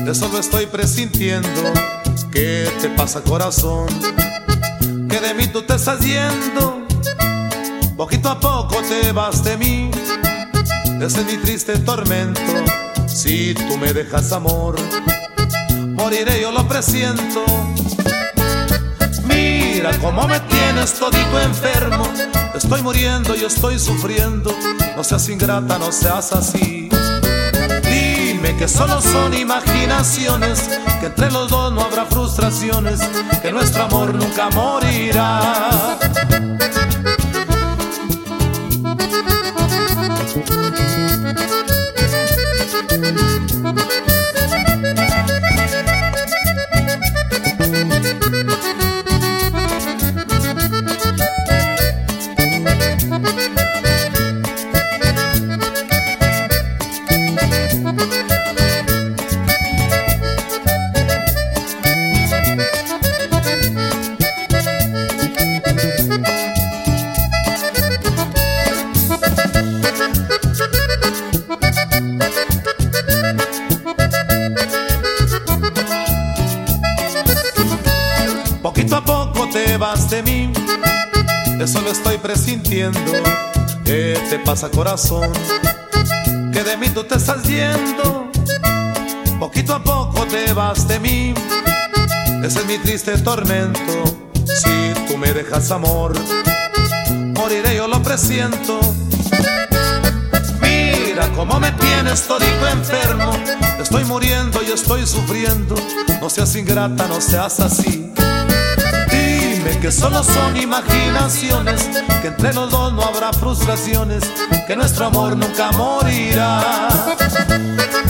eso lo estoy presintiendo. ¿Qué te pasa, corazón? Que de mí tú te estás yendo, poquito a poco te vas de mí. Ese es mi triste tormento. Si tú me dejas, amor, moriré, yo lo presiento. Mira cómo me tienes todito enfermo. Estoy muriendo, yo estoy sufriendo. No seas ingrata, no seas así. Dime que solo son imaginaciones, que entre los dos no habrá frustraciones, que nuestro amor nunca morirá. Poquito a poco te vas de mí, eso lo estoy presintiendo. ¿Qué te pasa, corazón? Que de mí tú te estás yendo, poquito a poco te vas de mí. Ese es mi triste tormento. Si tú me dejas, amor, moriré, yo lo presiento. Mira cómo me tienes todito enfermo. Estoy muriendo, yo estoy sufriendo. No seas ingrata, no seas así. Dime que solo son imaginaciones, que entre los dos no habrá frustraciones, que nuestro amor nunca morirá.